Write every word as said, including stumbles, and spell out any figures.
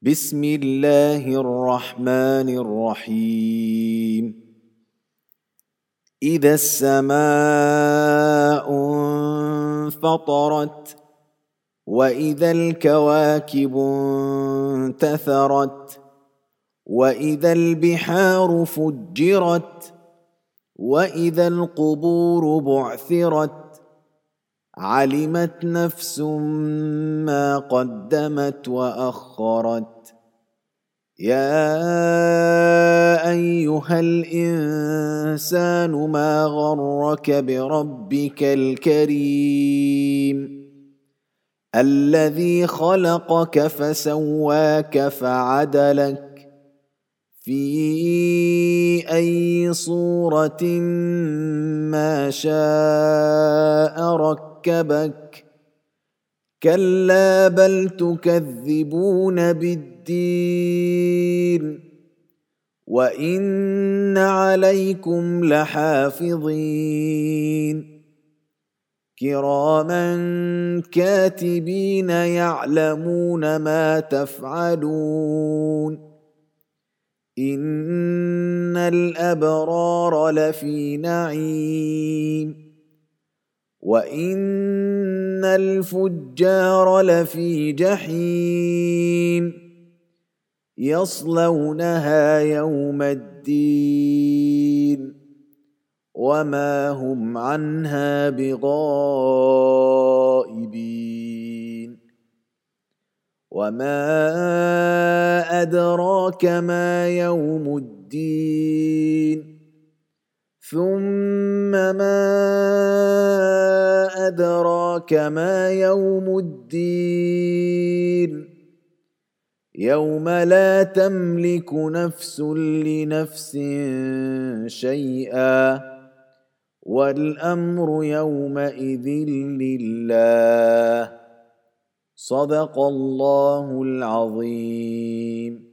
بسم الله الرحمن الرحيم. إذا السماء انفطرت وإذا الكواكب انتثرت وإذا البحار فجرت وإذا القبور بعثرت علمت نفس ما قدمت وأخرت. يا أيها الإنسان ما غرك بربك الكريم الذي خلقك فسواك فعدلك في أي صورة ما شاء ركبك. كلا بل تكذبون بالدين وإن عليكم لحافظين كراما كاتبين يعلمون ما تفعلون. إن الأبرار لفي نعيم وإن الفجار لفي جحيم يصلونها يوم الدين وما هم عنها بغائبين. وما أدراك ما يوم الدين ثم ما أدراك ما يوم الدين يوم لا تملك نفس لنفس شيئا والأمر يومئذ لله. صدق الله العظيم.